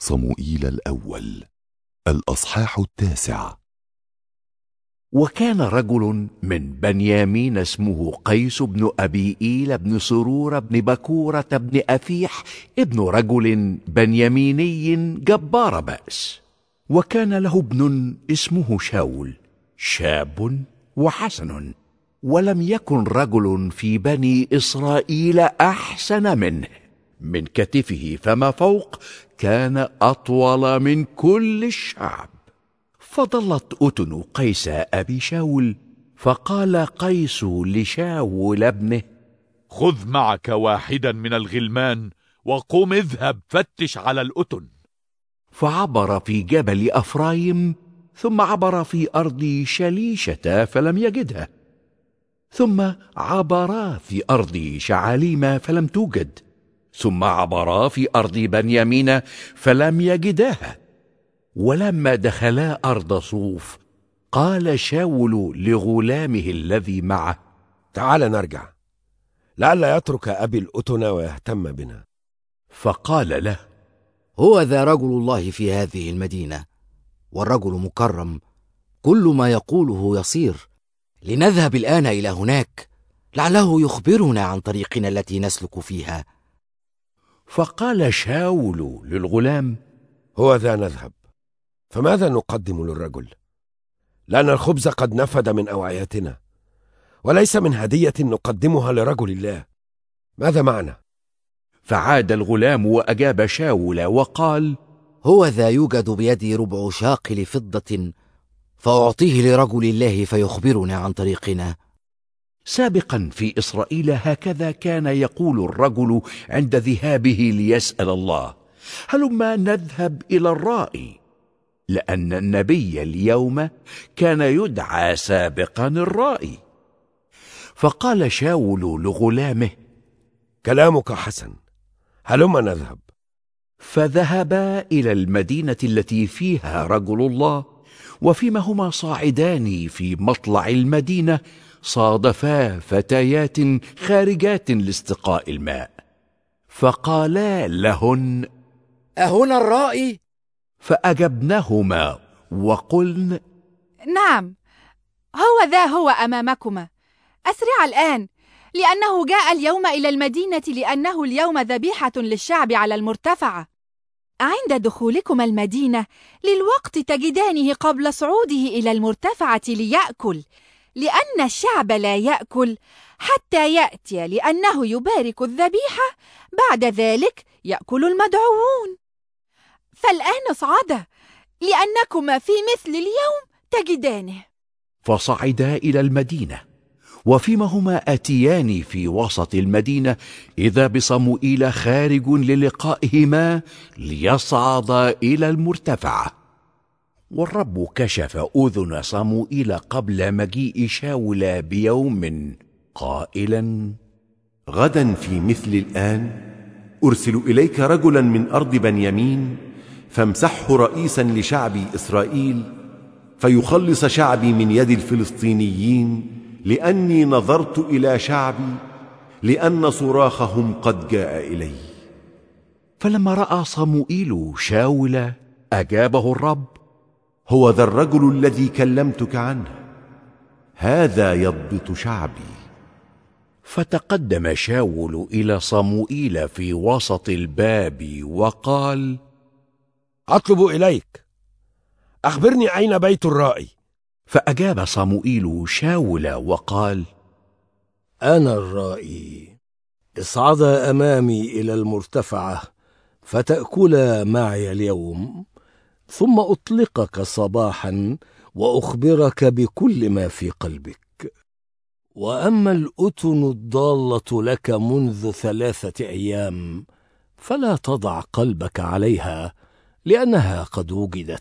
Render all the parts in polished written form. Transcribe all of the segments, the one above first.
صموئيل الأول الأصحاح 9. وكان رجل من بنيامين اسمه قيس بن أبيئيل بن سرور بن بكورة بن أفيح ابن رجل بنياميني جبار بأس، وكان له ابن اسمه شاول شاب وحسن، ولم يكن رجل في بني إسرائيل أحسن منه، من كتفه فما فوق كان أطول من كل الشعب. فضلت أتن قيس أبي شاول، فقال قيس لشاول ابنه: خذ معك واحدا من الغلمان وقم اذهب فتش على الأتن. فعبر في جبل أفرايم، ثم عبر في أرض شليشة فلم يجدها، ثم عبرا في أرض شعاليم فلم توجد، ثم عبرا في أرض بنيامين فلم يجداها. ولما دخلا أرض صوف قال شاول لغلامه الذي معه: تعال نرجع، لئلا يترك أبي الأتن ويهتم بنا. فقال له: هو ذا رجل الله في هذه المدينة، والرجل مكرم، كل ما يقوله يصير. لنذهب الآن إلى هناك، لعله يخبرنا عن طريقنا التي نسلك فيها. فقال شاول للغلام: هو ذا نذهب، فماذا نقدم للرجل؟ لأن الخبز قد نفد من أوعيتنا، وليس من هدية نقدمها لرجل الله. ماذا معنا؟ فعاد الغلام وأجاب شاول وقال: هو ذا يوجد بيدي ربع شاقل فضة، فأعطيه لرجل الله فيخبرنا عن طريقنا. سابقا في إسرائيل هكذا كان يقول الرجل عند ذهابه ليسأل الله: هلما نذهب إلى الرائي، لأن النبي اليوم كان يدعى سابقا الرائي. فقال شاول لغلامه: كلامك حسن، هلما نذهب. فذهبا إلى المدينة التي فيها رجل الله، وفيما هما صاعدان في مطلع المدينة صادفا فتيات خارجات لاستقاء الماء، فقالا لهن: أهنا الرائي؟ فأجبنهما وقلن: نعم، هو أمامكما. أسرع الآن، لأنه جاء اليوم إلى المدينة، لأنه اليوم ذبيحة للشعب على المرتفعة. عند دخولكما المدينة للوقت تجدانه قبل صعوده إلى المرتفعة ليأكل، لأن الشعب لا يأكل حتى يأتي، لأنه يبارك الذبيحة، بعد ذلك يأكل المدعوون. فالآن اصعدا، لأنكما في مثل اليوم تجدانه. فصعدا إلى المدينة، وفيما هما آتيان في وسط المدينة إذا بصموئيل خارج للقائهما ليصعدا إلى المرتفعة. والرب كشف أذن صموئيل قبل مجيء شاول بيوم قائلا: غدا في مثل الآن أرسل إليك رجلا من أرض بنيامين، فامسحه رئيسا لشعبي إسرائيل، فيخلص شعبي من يد الفلسطينيين، لأني نظرت إلى شعبي، لأن صراخهم قد جاء إلي. فلما رأى صموئيل شاول أجابه الرب: هو ذا الرجل الذي كلمتك عنه، هذا يضبط شعبي. فتقدم شاول إلى صموئيل في وسط الباب وقال: أطلب إليك، أخبرني أين بيت الرائي؟ فأجاب صموئيل شاول وقال: أنا الرائي، اصعدا أمامي إلى المرتفعة فتأكلا معي اليوم، ثم أطلقك صباحا وأخبرك بكل ما في قلبك. وأما الأتن الضالة لك منذ 3 أيام فلا تضع قلبك عليها، لأنها قد وجدت.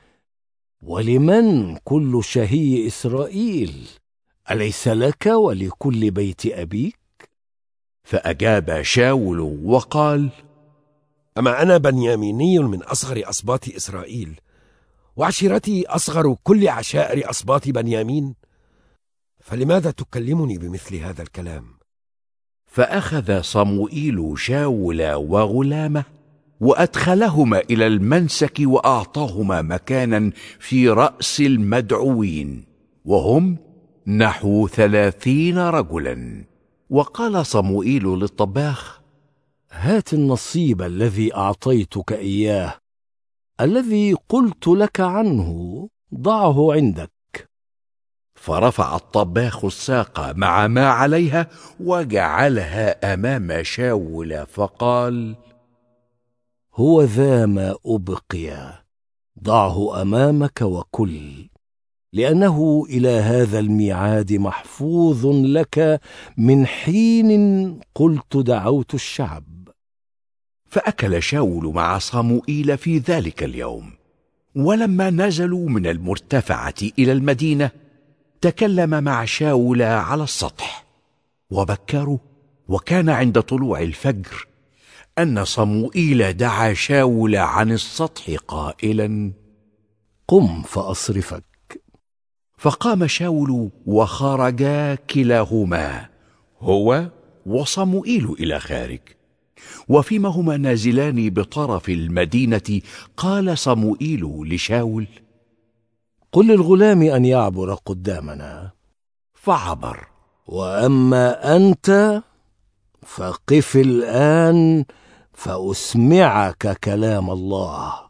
ولمن كل شهي إسرائيل؟ أليس لك ولكل بيت أبيك؟ فأجاب شاول وقال: أما أنا بنياميني من أصغر أسباط إسرائيل، وعشيرتي أصغر كل عشائر أسباط بنيامين، فلماذا تكلمني بمثل هذا الكلام؟ فأخذ صموئيل شاول وغلامه وأدخلهما إلى المنسك وأعطاهما مكانا في رأس المدعوين، وهم نحو 30 رجلا. وقال صموئيل للطباخ: هات النصيب الذي أعطيتك إياه، الذي قلت لك عنه ضعه عندك. فرفع الطباخ الساق مع ما عليها وجعلها أمام شاول، فقال: هو ذا ما أبقي، ضعه أمامك وكل، لأنه إلى هذا الميعاد محفوظ لك من حين قلت دعوت الشعب. فأكل شاول مع صموئيل في ذلك اليوم. ولما نزلوا من المرتفعة إلى المدينة تكلم مع شاول على السطح، وبكروا وكان عند طلوع الفجر أن صموئيل دعا شاول عن السطح قائلا: قم فأصرفك. فقام شاول وخرجا كلاهما هو وصموئيل إلى خارج. وفيما هما نازلان بطرف المدينة قال صموئيل لشاول: قل للغلام أن يعبر قدامنا. فعبر. وأما أنت فقف الآن فأسمعك كلام الله.